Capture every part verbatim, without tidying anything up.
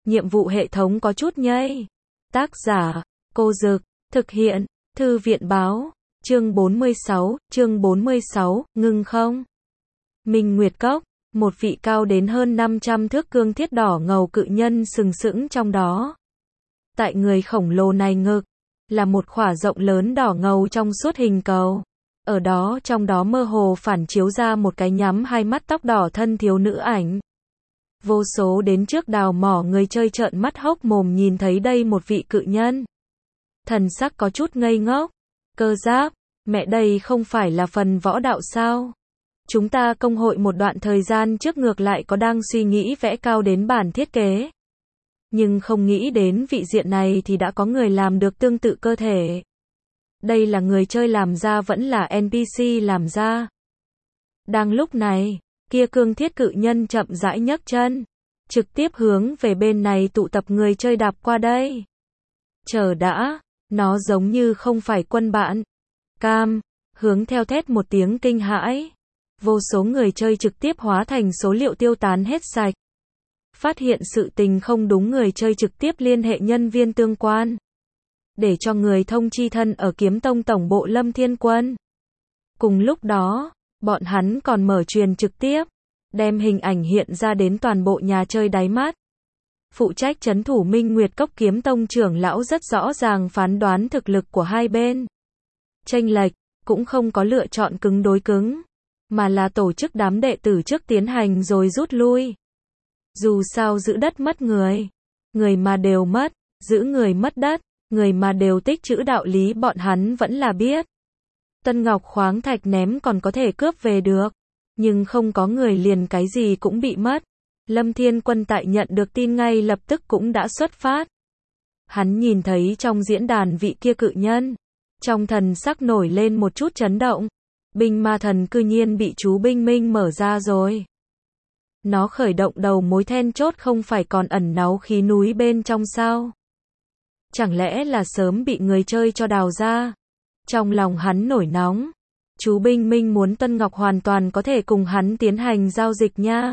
nhiệm vụ hệ thống có chút nhây. Tác giả, Cô Dực, thực hiện, Thư viện Báo, chương bốn mươi sáu, chương bốn mươi sáu, ngưng không? Minh Nguyệt Cốc, một vị cao đến hơn năm trăm thước cương thiết đỏ ngầu cự nhân sừng sững trong đó. Tại người khổng lồ này ngực, là một khỏa rộng lớn đỏ ngầu trong suốt hình cầu. Ở đó trong đó mơ hồ phản chiếu ra một cái nhắm hai mắt tóc đỏ thân thiếu nữ ảnh. Vô số đến trước đào mỏ người chơi trợn mắt hốc mồm nhìn thấy đây một vị cự nhân. Thần sắc có chút ngây ngốc. Cơ Giáp, mẹ đây không phải là phần võ đạo sao? Chúng ta công hội một đoạn thời gian trước ngược lại có đang suy nghĩ vẽ cao đến bản thiết kế. Nhưng không nghĩ đến vị diện này thì đã có người làm được tương tự cơ thể. Đây là người chơi làm ra vẫn là en pê xê làm ra. Đang lúc này, kia cương thiết cự nhân chậm rãi nhấc chân, trực tiếp hướng về bên này tụ tập người chơi đạp qua đây. Chờ đã, nó giống như không phải quân bạn. Cam, hướng theo thét một tiếng kinh hãi. Vô số người chơi trực tiếp hóa thành số liệu tiêu tán hết sạch. Phát hiện sự tình không đúng người chơi trực tiếp liên hệ nhân viên tương quan. Để cho người thông chi thân ở Kiếm Tông tổng bộ Lâm Thiên Quân. Cùng lúc đó, bọn hắn còn mở truyền trực tiếp, đem hình ảnh hiện ra đến toàn bộ nhà chơi đáy mắt. Phụ trách trấn thủ Minh Nguyệt Cốc Kiếm Tông trưởng lão rất rõ ràng phán đoán thực lực của hai bên. Chênh lệch, cũng không có lựa chọn cứng đối cứng, mà là tổ chức đám đệ tử trước tiến hành rồi rút lui. Dù sao giữ đất mất người, người mà đều mất, giữ người mất đất, người mà đều tích trữ đạo lý bọn hắn vẫn là biết. Tân Ngọc khoáng thạch ném còn có thể cướp về được, nhưng không có người liền cái gì cũng bị mất. Lâm Thiên Quân tại nhận được tin ngay lập tức cũng đã xuất phát. Hắn nhìn thấy trong diễn đàn vị kia cự nhân, trong thần sắc nổi lên một chút chấn động. Binh ma thần cư nhiên bị chú Binh Minh mở ra rồi. Nó khởi động đầu mối then chốt không phải còn ẩn náu khí núi bên trong sao? Chẳng lẽ là sớm bị người chơi cho đào ra? Trong lòng hắn nổi nóng. Chú Binh Minh muốn Tân Ngọc hoàn toàn có thể cùng hắn tiến hành giao dịch nha.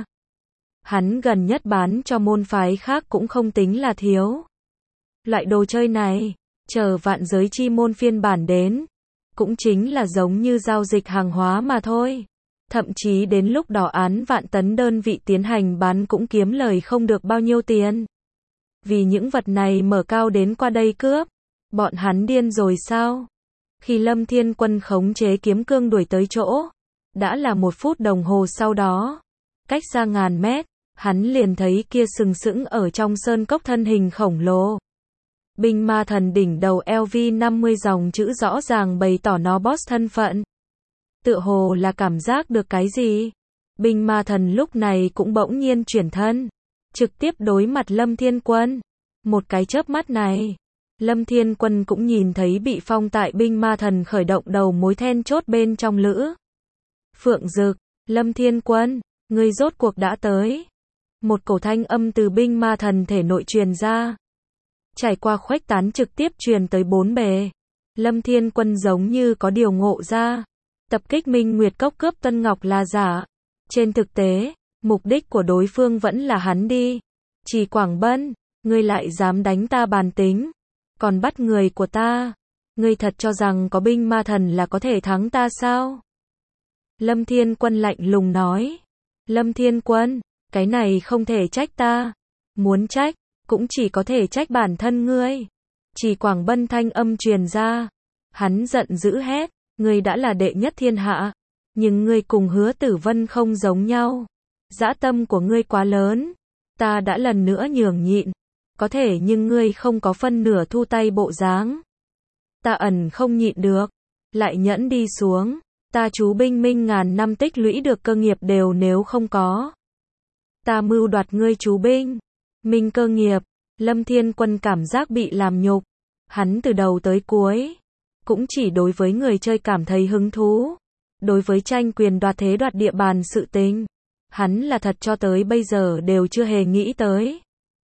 Hắn gần nhất bán cho môn phái khác cũng không tính là thiếu. Loại đồ chơi này, chờ vạn giới chi môn phiên bản đến, cũng chính là giống như giao dịch hàng hóa mà thôi. Thậm chí đến lúc đó án vạn tấn đơn vị tiến hành bán cũng kiếm lời không được bao nhiêu tiền. Vì những vật này mở cao đến qua đây cướp. Bọn hắn điên rồi sao? Khi Lâm Thiên Quân khống chế kiếm cương đuổi tới chỗ, đã là một phút đồng hồ sau đó. Cách xa ngàn mét, hắn liền thấy kia sừng sững ở trong sơn cốc thân hình khổng lồ. Binh ma thần đỉnh đầu L V năm mươi dòng chữ rõ ràng bày tỏ nó boss thân phận. Tựa hồ là cảm giác được cái gì? Binh ma thần lúc này cũng bỗng nhiên chuyển thân, trực tiếp đối mặt Lâm Thiên Quân. Một cái chớp mắt này, Lâm Thiên Quân cũng nhìn thấy bị phong tại binh ma thần khởi động đầu mối then chốt bên trong lữ. Phượng Dực, Lâm Thiên Quân, ngươi rốt cuộc đã tới. Một cổ thanh âm từ binh ma thần thể nội truyền ra. Trải qua khuếch tán trực tiếp truyền tới bốn bề. Lâm Thiên Quân giống như có điều ngộ ra. Tập kích Minh Nguyệt Cốc cướp Tân Ngọc là giả. Trên thực tế, mục đích của đối phương vẫn là hắn đi. Chỉ Quảng Bân, ngươi lại dám đánh ta bàn tính. Còn bắt người của ta. Ngươi thật cho rằng có binh ma thần là có thể thắng ta sao? Lâm Thiên Quân lạnh lùng nói. Lâm Thiên Quân, cái này không thể trách ta. Muốn trách, cũng chỉ có thể trách bản thân ngươi. Chỉ Quảng Bân thanh âm truyền ra. Hắn giận dữ hét. Ngươi đã là đệ nhất thiên hạ. Nhưng ngươi cùng Hứa Tử Vân không giống nhau. Dã tâm của ngươi quá lớn. Ta đã lần nữa nhường nhịn. Có thể nhưng ngươi không có phân nửa thu tay bộ dáng. Ta ẩn không nhịn được. Lại nhẫn đi xuống. Ta chú Binh Minh ngàn năm tích lũy được cơ nghiệp đều nếu không có. Ta mưu đoạt ngươi chú Binh Minh cơ nghiệp. Lâm Thiên Quân cảm giác bị làm nhục. Hắn từ đầu tới cuối cũng chỉ đối với người chơi cảm thấy hứng thú. Đối với tranh quyền đoạt thế đoạt địa bàn sự tình, hắn là thật cho tới bây giờ đều chưa hề nghĩ tới.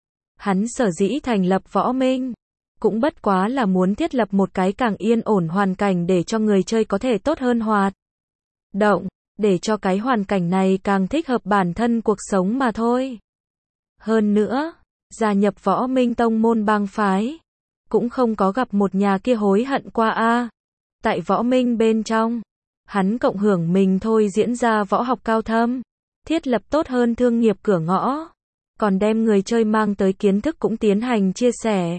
Hắn sở dĩ thành lập Võ Minh, cũng bất quá là muốn thiết lập một cái càng yên ổn hoàn cảnh để cho người chơi có thể tốt hơn hoạt động, để cho cái hoàn cảnh này càng thích hợp bản thân cuộc sống mà thôi. Hơn nữa, gia nhập Võ Minh tông môn bang phái. Cũng không có gặp một nhà kia hối hận qua a. Tại Võ Minh bên trong, hắn cộng hưởng mình thôi diễn ra võ học cao thâm, thiết lập tốt hơn thương nghiệp cửa ngõ, còn đem người chơi mang tới kiến thức cũng tiến hành chia sẻ.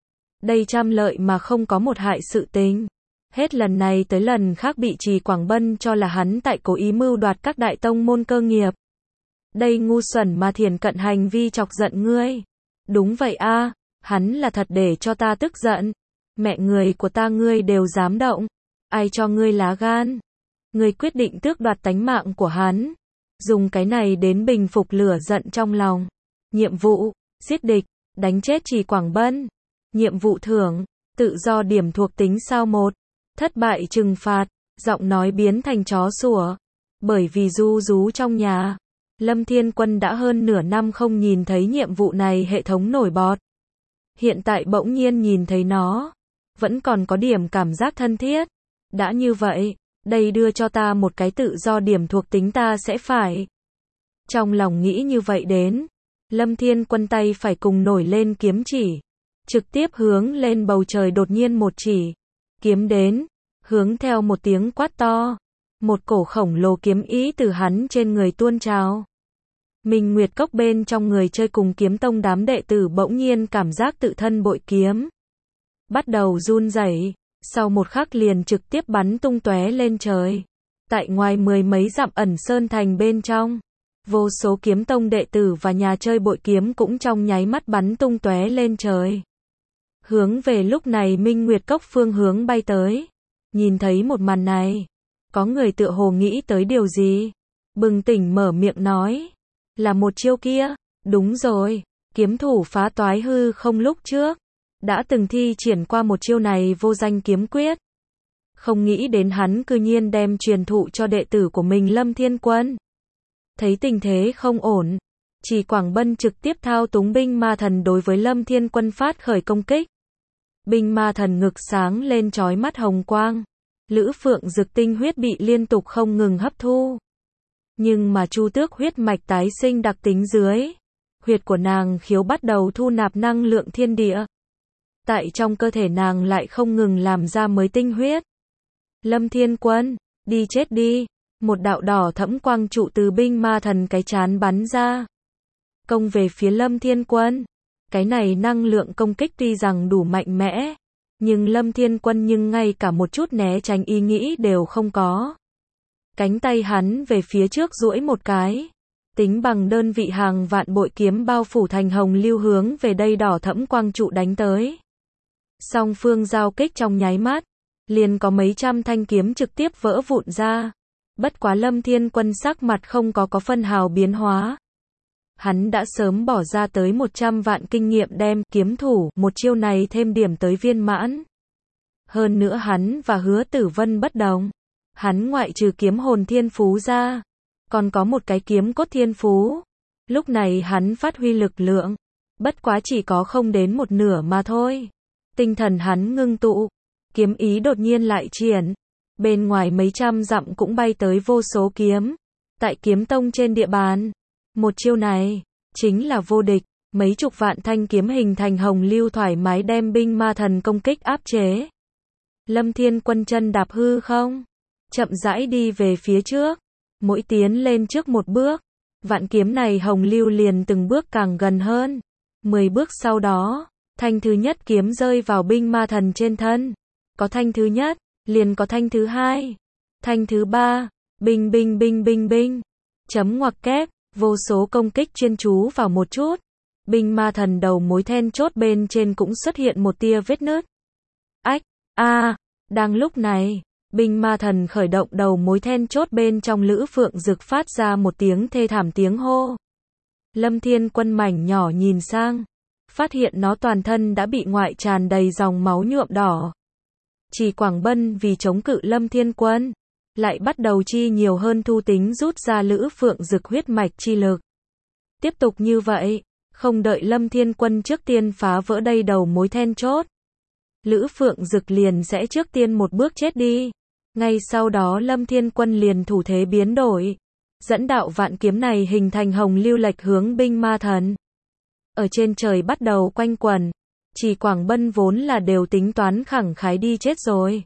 Đây trăm lợi mà không có một hại sự tình. Hết lần này tới lần khác bị Trì Quảng Bân cho là hắn tại cố ý mưu đoạt các đại tông môn cơ nghiệp. Đây ngu xuẩn mà thiền cận hành vi chọc giận ngươi. Đúng vậy a, hắn là thật để cho ta tức giận. Mẹ người của ta ngươi đều dám động. Ai cho ngươi lá gan? Ngươi quyết định tước đoạt tánh mạng của hắn. Dùng cái này đến bình phục lửa giận trong lòng. Nhiệm vụ, giết địch, đánh chết Trì Quảng Bân. Nhiệm vụ thưởng, tự do điểm thuộc tính sao một. Thất bại trừng phạt, giọng nói biến thành chó sủa. Bởi vì ru rú trong nhà, Lâm Thiên Quân đã hơn nửa năm không nhìn thấy nhiệm vụ này hệ thống nổi bọt. Hiện tại bỗng nhiên nhìn thấy nó, vẫn còn có điểm cảm giác thân thiết. Đã như vậy, đây đưa cho ta một cái tự do điểm thuộc tính ta sẽ phải. Trong lòng nghĩ như vậy đến, Lâm Thiên Quân tay phải cùng nổi lên kiếm chỉ, trực tiếp hướng lên bầu trời đột nhiên một chỉ. Kiếm đến, hướng theo một tiếng quát to, một cổ khổng lồ kiếm ý từ hắn trên người tuôn trào. Minh Nguyệt Cốc bên trong người chơi cùng kiếm tông đám đệ tử bỗng nhiên cảm giác tự thân bội kiếm bắt đầu run rẩy, sau một khắc liền trực tiếp bắn tung tóe lên trời. Tại ngoài mười mấy dặm ẩn sơn thành bên trong, vô số kiếm tông đệ tử và nhà chơi bội kiếm cũng trong nháy mắt bắn tung tóe lên trời. Hướng về lúc này Minh Nguyệt Cốc phương hướng bay tới. Nhìn thấy một màn này, có người tựa hồ nghĩ tới điều gì, bừng tỉnh mở miệng nói, là một chiêu kia. Đúng rồi, kiếm thủ phá toái hư không lúc trước đã từng thi triển qua một chiêu này vô danh kiếm quyết. Không nghĩ đến hắn cư nhiên đem truyền thụ cho đệ tử của mình Lâm Thiên Quân. Thấy tình thế không ổn, Trì Quảng Bân trực tiếp thao túng binh ma thần đối với Lâm Thiên Quân phát khởi công kích. Binh ma thần ngực sáng lên chói mắt hồng quang. Lữ Phượng Dực tinh huyết bị liên tục không ngừng hấp thu. Nhưng mà Chu Tước huyết mạch tái sinh đặc tính dưới, huyệt của nàng khiếu bắt đầu thu nạp năng lượng thiên địa. Tại trong cơ thể nàng lại không ngừng làm ra mới tinh huyết. Lâm Thiên Quân, đi chết đi. Một đạo đỏ thẫm quang trụ từ binh ma thần cái chán bắn ra, công về phía Lâm Thiên Quân. Cái này năng lượng công kích tuy rằng đủ mạnh mẽ, nhưng Lâm Thiên Quân nhưng ngay cả một chút né tránh ý nghĩ đều không có. Cánh tay hắn về phía trước duỗi một cái, tính bằng đơn vị hàng vạn bội kiếm bao phủ thành hồng lưu hướng về đây đỏ thẫm quang trụ đánh tới. Song phương giao kích trong nháy mắt, liền có mấy trăm thanh kiếm trực tiếp vỡ vụn ra. Bất quá Lâm Thiên Quân sắc mặt không có có phân hào biến hóa. Hắn đã sớm bỏ ra tới một trăm vạn kinh nghiệm đem kiếm thủ một chiêu này thêm điểm tới viên mãn. Hơn nữa hắn và Hứa Tử Vân bất đồng. Hắn ngoại trừ kiếm hồn thiên phú ra, còn có một cái kiếm cốt thiên phú. Lúc này hắn phát huy lực lượng, bất quá chỉ có không đến một nửa mà thôi. Tinh thần hắn ngưng tụ, kiếm ý đột nhiên lại triển. Bên ngoài mấy trăm dặm cũng bay tới vô số kiếm. Tại kiếm tông trên địa bàn, một chiêu này chính là vô địch. Mấy chục vạn thanh kiếm hình thành hồng lưu thoải mái đem binh ma thần công kích áp chế. Lâm Thiên Quân chân đạp hư không, chậm rãi đi về phía trước, mỗi tiến lên trước một bước, vạn kiếm này hồng lưu liền từng bước càng gần hơn. Mười bước sau đó, thanh thứ nhất kiếm rơi vào binh ma thần trên thân. Có thanh thứ nhất, liền có thanh thứ hai, thanh thứ ba, binh binh binh binh binh, chấm ngoặc kép, vô số công kích chuyên chú vào một chút. Binh ma thần đầu mối then chốt bên trên cũng xuất hiện một tia vết nứt. Ách, a, à, đang lúc này, binh ma thần khởi động đầu mối then chốt bên trong Lữ Phượng Dực phát ra một tiếng thê thảm tiếng hô. Lâm Thiên Quân mảnh nhỏ nhìn sang, phát hiện nó toàn thân đã bị ngoại tràn đầy dòng máu nhuộm đỏ. Trì Quảng Bân vì chống cự Lâm Thiên Quân, lại bắt đầu chi nhiều hơn thu tính rút ra Lữ Phượng Dực huyết mạch chi lực. Tiếp tục như vậy, không đợi Lâm Thiên Quân trước tiên phá vỡ đây đầu mối then chốt, Lữ Phượng Dực liền sẽ trước tiên một bước chết đi. Ngay sau đó Lâm Thiên Quân liền thủ thế biến đổi, dẫn đạo vạn kiếm này hình thành hồng lưu lệch hướng binh ma thần. ở trên trời bắt đầu quanh quẩn. Trì Quảng Bân vốn là đều tính toán khẳng khái đi chết rồi.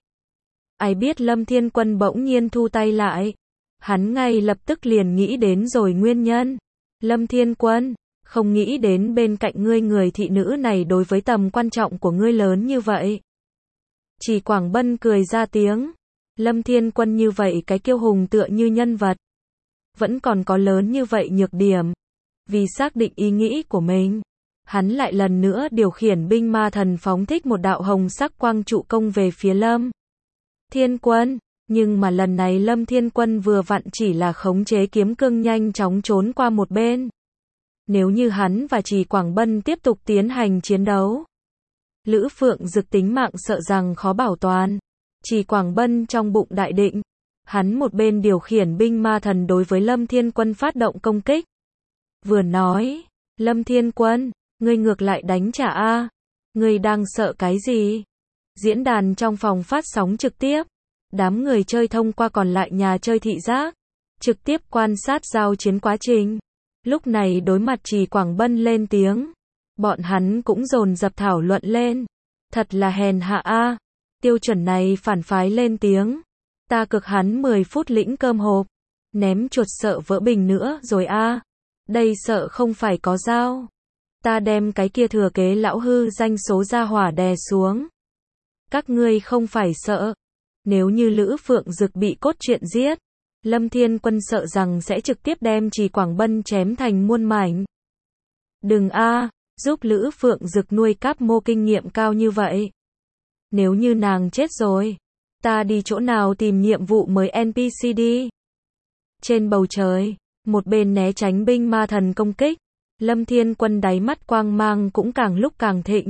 Ai biết Lâm Thiên Quân bỗng nhiên thu tay lại. Hắn ngay lập tức liền nghĩ đến rồi nguyên nhân. Lâm Thiên Quân, không nghĩ đến bên cạnh ngươi người thị nữ này đối với tầm quan trọng của ngươi lớn như vậy. Trì Quảng Bân cười ra tiếng. Lâm Thiên Quân như vậy cái kiêu hùng tựa như nhân vật. Vẫn còn có lớn như vậy nhược điểm. Vì xác định ý nghĩ của mình, hắn lại lần nữa điều khiển binh ma thần phóng thích một đạo hồng sắc quang trụ công về phía Lâm Thiên Quân. Nhưng mà lần này Lâm Thiên Quân vừa vặn chỉ là khống chế kiếm cương nhanh chóng trốn qua một bên. Nếu như hắn và Trì Quảng Bân tiếp tục tiến hành chiến đấu, Lữ Phượng Dực tính mạng sợ rằng khó bảo toàn. Trì Quảng Bân trong bụng đại định, hắn một bên điều khiển binh ma thần đối với Lâm Thiên Quân phát động công kích. Vừa nói, Lâm Thiên Quân, ngươi ngược lại đánh trả a, ngươi đang sợ cái gì? Diễn đàn trong phòng phát sóng trực tiếp, đám người chơi thông qua còn lại nhà chơi thị giác, trực tiếp quan sát giao chiến quá trình. Lúc này đối mặt Trì Quảng Bân lên tiếng, bọn hắn cũng dồn dập thảo luận lên. Thật là hèn hạ a, tiêu chuẩn này phản phái lên tiếng. Ta cực hắn mười phút lĩnh cơm hộp, ném chuột sợ vỡ bình nữa rồi a. Đây sợ không phải có dao. Ta đem cái kia thừa kế lão hư danh số ra hỏa đè xuống. Các ngươi không phải sợ. Nếu như Lữ Phượng Dực bị cốt truyện giết, Lâm Thiên Quân sợ rằng sẽ trực tiếp đem Trì Quảng Bân chém thành muôn mảnh. Đừng a, giúp Lữ Phượng Dực nuôi cáp mô kinh nghiệm cao như vậy. Nếu như nàng chết rồi, ta đi chỗ nào tìm nhiệm vụ mới en pê xê đi. Trên bầu trời, một bên né tránh binh ma thần công kích, Lâm Thiên Quân đáy mắt quang mang cũng càng lúc càng thịnh.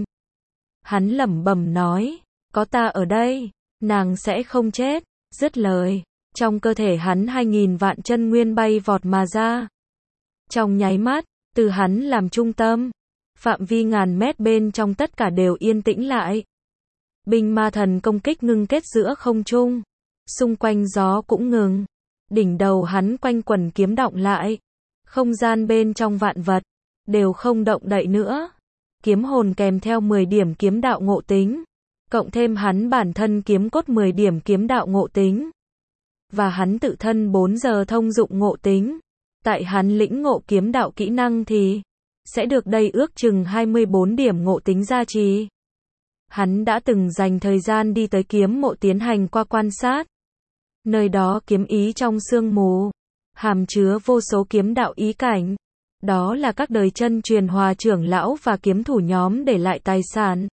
Hắn lẩm bẩm nói, có ta ở đây, nàng sẽ không chết. Dứt lời, trong cơ thể hắn hai nghìn vạn chân nguyên bay vọt mà ra. Trong nháy mắt, từ hắn làm trung tâm, phạm vi ngàn mét bên trong tất cả đều yên tĩnh lại. Binh ma thần công kích ngưng kết giữa không trung, xung quanh gió cũng ngừng. Đỉnh đầu hắn quanh quẩn kiếm động lại, không gian bên trong vạn vật đều không động đậy nữa. Kiếm hồn kèm theo mười điểm kiếm đạo ngộ tính, cộng thêm hắn bản thân kiếm cốt mười điểm kiếm đạo ngộ tính, và hắn tự thân bốn giờ thông dụng ngộ tính. Tại hắn lĩnh ngộ kiếm đạo kỹ năng thì sẽ được đây ước chừng hai mươi bốn điểm ngộ tính gia trì. Hắn đã từng dành thời gian đi tới kiếm mộ tiến hành qua quan sát. Nơi đó kiếm ý trong sương mù, hàm chứa vô số kiếm đạo ý cảnh. Đó là các đời chân truyền hòa trưởng lão và kiếm thủ nhóm để lại tài sản.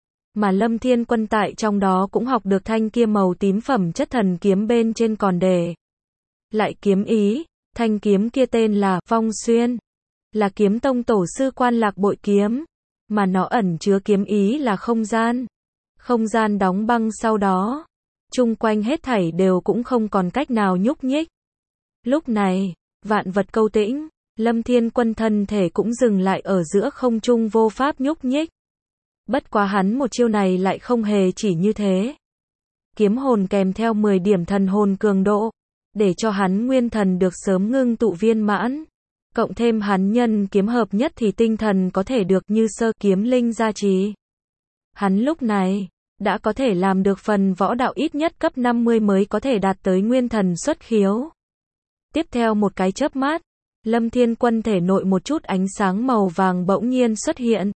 Mà Lâm Thiên Quân tại trong đó cũng học được thanh kia màu tím phẩm chất thần kiếm bên trên còn để lại kiếm ý. Thanh kiếm kia tên là Phong Xuyên, là kiếm tông tổ sư Quan Lạc bội kiếm, mà nó ẩn chứa kiếm ý là không gian. Không gian đóng băng sau đó, chung quanh hết thảy đều cũng không còn cách nào nhúc nhích. Lúc này, vạn vật câu tĩnh, Lâm Thiên Quân thân thể cũng dừng lại ở giữa không trung vô pháp nhúc nhích. Bất quá hắn một chiêu này lại không hề chỉ như thế. Kiếm hồn kèm theo mười điểm thần hồn cường độ, để cho hắn nguyên thần được sớm ngưng tụ viên mãn. Cộng thêm hắn nhân kiếm hợp nhất thì tinh thần có thể được như sơ kiếm linh gia trì. Hắn lúc này đã có thể làm được phần võ đạo ít nhất cấp năm mươi mới có thể đạt tới nguyên thần xuất khiếu. Tiếp theo một cái chớp mắt, Lâm Thiên Quân thể nội một chút ánh sáng màu vàng bỗng nhiên xuất hiện.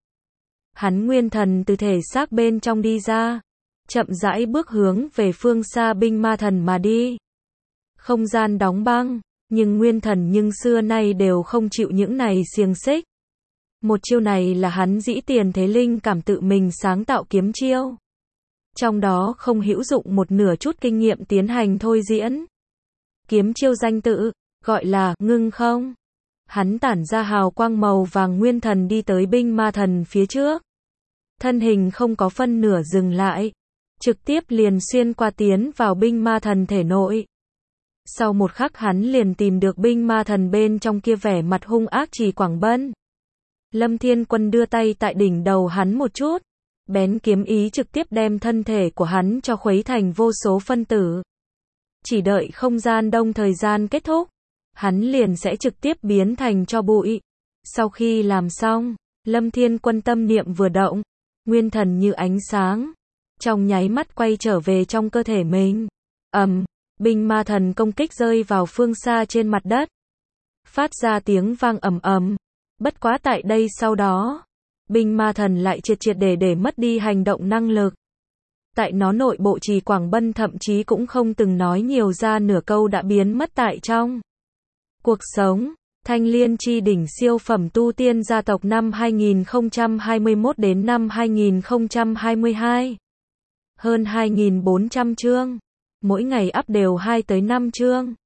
Hắn nguyên thần từ thể xác bên trong đi ra, chậm rãi bước hướng về phương xa binh ma thần mà đi. Không gian đóng băng, nhưng nguyên thần nhưng xưa nay đều không chịu những này xiềng xích. Một chiêu này là hắn dĩ tiền thế linh cảm tự mình sáng tạo kiếm chiêu. Trong đó không hữu dụng một nửa chút kinh nghiệm tiến hành thôi diễn. Kiếm chiêu danh tự, gọi là ngưng không. Hắn tản ra hào quang màu vàng nguyên thần đi tới binh ma thần phía trước. Thân hình không có phân nửa dừng lại, trực tiếp liền xuyên qua tiến vào binh ma thần thể nội. Sau một khắc hắn liền tìm được binh ma thần bên trong kia vẻ mặt hung ác Trì Quảng Bân. Lâm Thiên Quân đưa tay tại đỉnh đầu hắn một chút, bén kiếm ý trực tiếp đem thân thể của hắn cho khuấy thành vô số phân tử. Chỉ đợi không gian đông thời gian kết thúc, hắn liền sẽ trực tiếp biến thành tro bụi. Sau khi làm xong, Lâm Thiên Quân tâm niệm vừa động, nguyên thần như ánh sáng, trong nháy mắt quay trở về trong cơ thể mình. Ầm, binh ma thần công kích rơi vào phương xa trên mặt đất, phát ra tiếng vang ầm ầm. Bất quá tại đây sau đó, binh ma thần lại triệt triệt để để mất đi hành động năng lực. Tại nó nội bộ Trì Quảng Bân thậm chí cũng không từng nói nhiều ra nửa câu đã biến mất tại trong cuộc sống. Thanh Liên Chi đỉnh siêu phẩm tu tiên gia tộc năm hai nghìn không trăm hai mươi mốt đến năm hai nghìn không trăm hai mươi hai. Hơn hai nghìn bốn trăm chương. Mỗi ngày up đều hai tới năm chương.